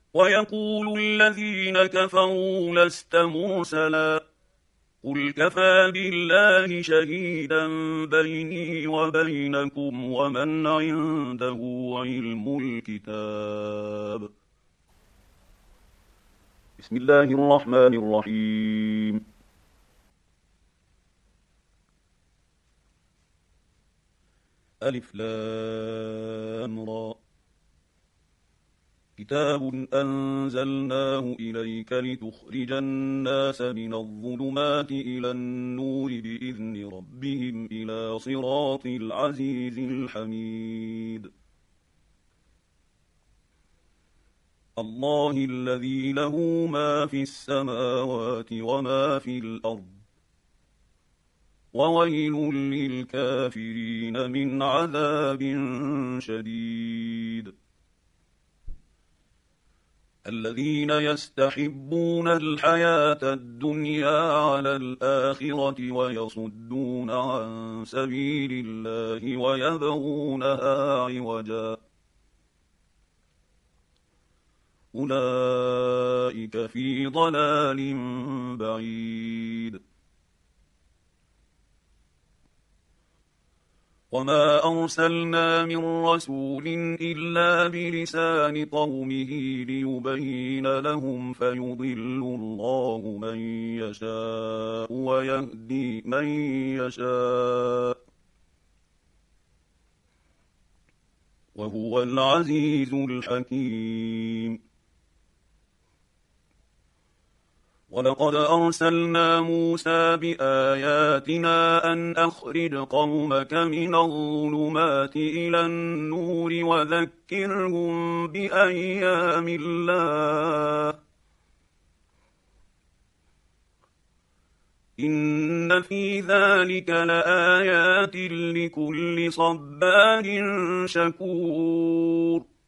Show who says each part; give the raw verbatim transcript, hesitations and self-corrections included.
Speaker 1: ويقول الذين كفروا لست مرسلا قل كفى بالله شهيدا بيني وبينكم ومن عنده علم الكتاب. بسم الله الرحمن الرحيم. ألف لام را كتاب أنزلناه إليك لتخرج الناس من الظلمات إلى النور بإذن ربهم إلى صراط العزيز الحميد. الله الذي له ما في السماوات وما في الأرض وويل للكافرين من عذاب شديد. الذين يستحبون الحياة الدنيا على الآخرة ويصدون عن سبيل الله ويبغونها عوجا أولئك في ضلال بعيد. وما أرسلنا من رسول إلا بلسان قومه ليبين لهم فيضل الله من يشاء ويهدي من يشاء وهو العزيز الحكيم. ولقد أرسلنا موسى بآياتنا أن أخرج قومك من الظلمات إلى النور وذكرهم بأيام الله إن في ذلك لآيات لكل صبار شكور.